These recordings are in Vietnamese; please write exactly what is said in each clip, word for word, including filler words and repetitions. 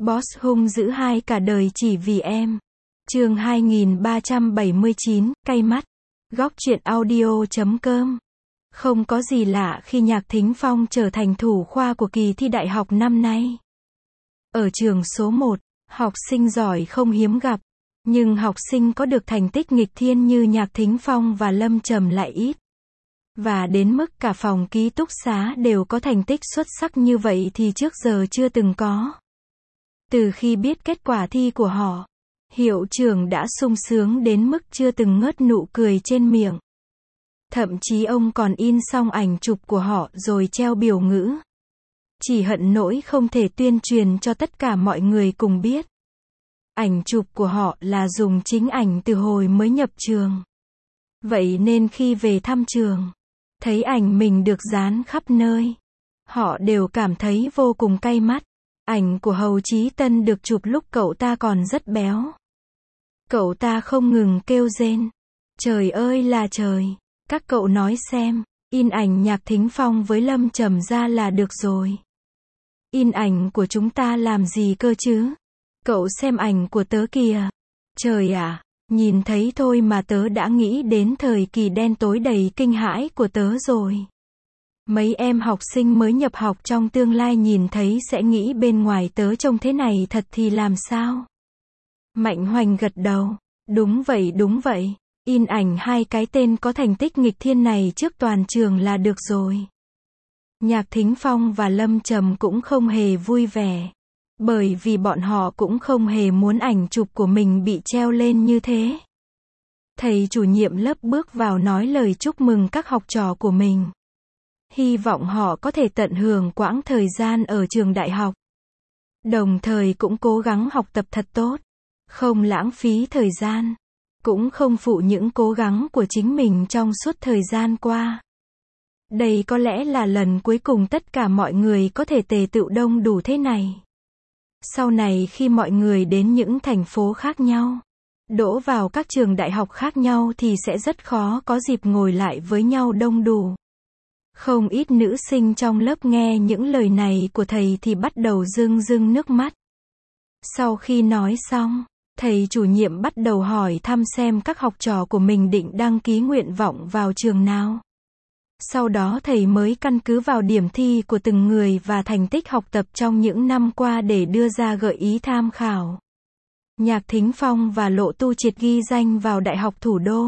Boss hung dữ hai cả đời chỉ vì em. Chương hai nghìn ba trăm bảy mươi chín, cay mắt. Góc truyện audio chấm com. Không có gì lạ khi Nhạc Thính Phong trở thành thủ khoa của kỳ thi đại học năm nay. Ở trường số một, học sinh giỏi không hiếm gặp, nhưng học sinh có được thành tích nghịch thiên như Nhạc Thính Phong và Lâm Trầm lại ít. Và đến mức cả phòng ký túc xá đều có thành tích xuất sắc như vậy thì trước giờ chưa từng có. Từ khi biết kết quả thi của họ, hiệu trưởng đã sung sướng đến mức chưa từng ngớt nụ cười trên miệng. Thậm chí ông còn in xong ảnh chụp của họ rồi treo biểu ngữ. Chỉ hận nỗi không thể tuyên truyền cho tất cả mọi người cùng biết. Ảnh chụp của họ là dùng chính ảnh từ hồi mới nhập trường. Vậy nên khi về thăm trường, thấy ảnh mình được dán khắp nơi, họ đều cảm thấy vô cùng cay mắt. Ảnh của Hầu Chí Tân được chụp lúc cậu ta còn rất béo. Cậu ta không ngừng kêu rên. Trời ơi là trời, các cậu nói xem, in ảnh Nhạc Thính Phong với Lâm Trầm ra là được rồi. In ảnh của chúng ta làm gì cơ chứ? Cậu xem ảnh của tớ kìa. Trời ạ, nhìn thấy thôi mà tớ đã nghĩ đến thời kỳ đen tối đầy kinh hãi của tớ rồi. Mấy em học sinh mới nhập học trong tương lai nhìn thấy sẽ nghĩ bên ngoài tớ trông thế này thật thì làm sao? Mạnh Hoành gật đầu. Đúng vậy đúng vậy. In ảnh hai cái tên có thành tích nghịch thiên này trước toàn trường là được rồi. Nhạc Thính Phong và Lâm Trầm cũng không hề vui vẻ. Bởi vì bọn họ cũng không hề muốn ảnh chụp của mình bị treo lên như thế. Thầy chủ nhiệm lớp bước vào nói lời chúc mừng các học trò của mình. Hy vọng họ có thể tận hưởng quãng thời gian ở trường đại học. Đồng thời cũng cố gắng học tập thật tốt. Không lãng phí thời gian. Cũng không phụ những cố gắng của chính mình trong suốt thời gian qua. Đây có lẽ là lần cuối cùng tất cả mọi người có thể tề tựu đông đủ thế này. Sau này khi mọi người đến những thành phố khác nhau, đỗ vào các trường đại học khác nhau thì sẽ rất khó có dịp ngồi lại với nhau đông đủ. Không ít nữ sinh trong lớp nghe những lời này của thầy thì bắt đầu rưng rưng nước mắt. Sau khi nói xong, thầy chủ nhiệm bắt đầu hỏi thăm xem các học trò của mình định đăng ký nguyện vọng vào trường nào. Sau đó thầy mới căn cứ vào điểm thi của từng người và thành tích học tập trong những năm qua để đưa ra gợi ý tham khảo. Nhạc Thính Phong và Lộ Tu Triệt ghi danh vào Đại học Thủ đô.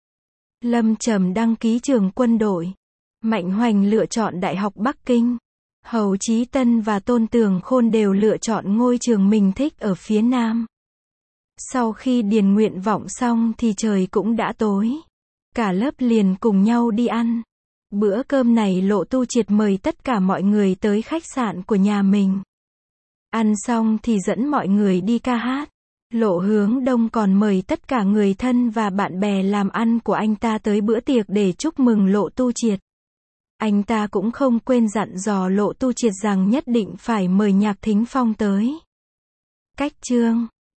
Lâm Trầm đăng ký trường quân đội. Mạnh Hoành lựa chọn Đại học Bắc Kinh. Hầu Chí Tân và Tôn Tường Khôn đều lựa chọn ngôi trường mình thích ở phía Nam. Sau khi điền nguyện vọng xong thì trời cũng đã tối. Cả lớp liền cùng nhau đi ăn. Bữa cơm này Lộ Tu Triệt mời tất cả mọi người tới khách sạn của nhà mình. Ăn xong thì dẫn mọi người đi ca hát. Lộ Hướng Đông còn mời tất cả người thân và bạn bè làm ăn của anh ta tới bữa tiệc để chúc mừng Lộ Tu Triệt. Anh ta cũng không quên dặn dò Lộ Tu Triệt rằng nhất định phải mời Nhạc Thính Phong tới. Cách chương